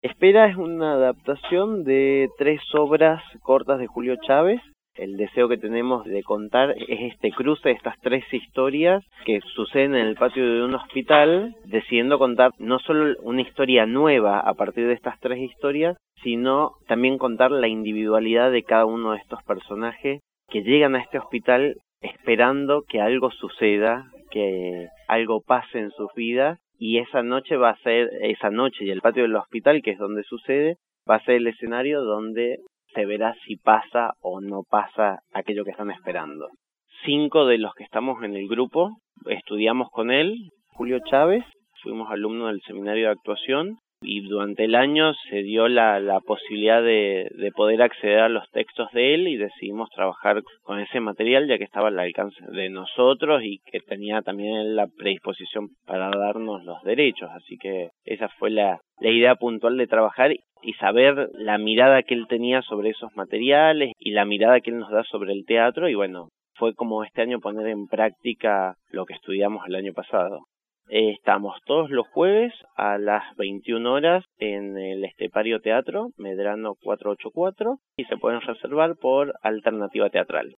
Espera es una adaptación de 3 obras cortas de Julio Chávez. El deseo que tenemos de contar es este cruce de estas 3 historias que suceden en el patio de un hospital, decidiendo contar no solo una historia nueva a partir de estas 3 historias, sino también contar la individualidad de cada uno de estos personajes que llegan a este hospital esperando que algo suceda, que algo pase en sus vidas. Y esa noche y el patio del hospital, que es donde sucede, va a ser el escenario donde se verá si pasa o no pasa aquello que están esperando. 5 de los que estamos en el grupo estudiamos con él, Julio Chávez, fuimos alumnos del seminario de actuación y durante el año se dio la posibilidad de poder acceder a los textos de él y decidimos trabajar con ese material ya que estaba al alcance de nosotros y que tenía también la predisposición para darnos los derechos, así que esa fue la idea puntual de trabajar y saber la mirada que él tenía sobre esos materiales y la mirada que él nos da sobre el teatro y bueno, fue como este año poner en práctica lo que estudiamos el año pasado. Estamos todos los jueves a las 21 horas en el Estepario Teatro, Medrano 484, y se pueden reservar por Alternativa Teatral.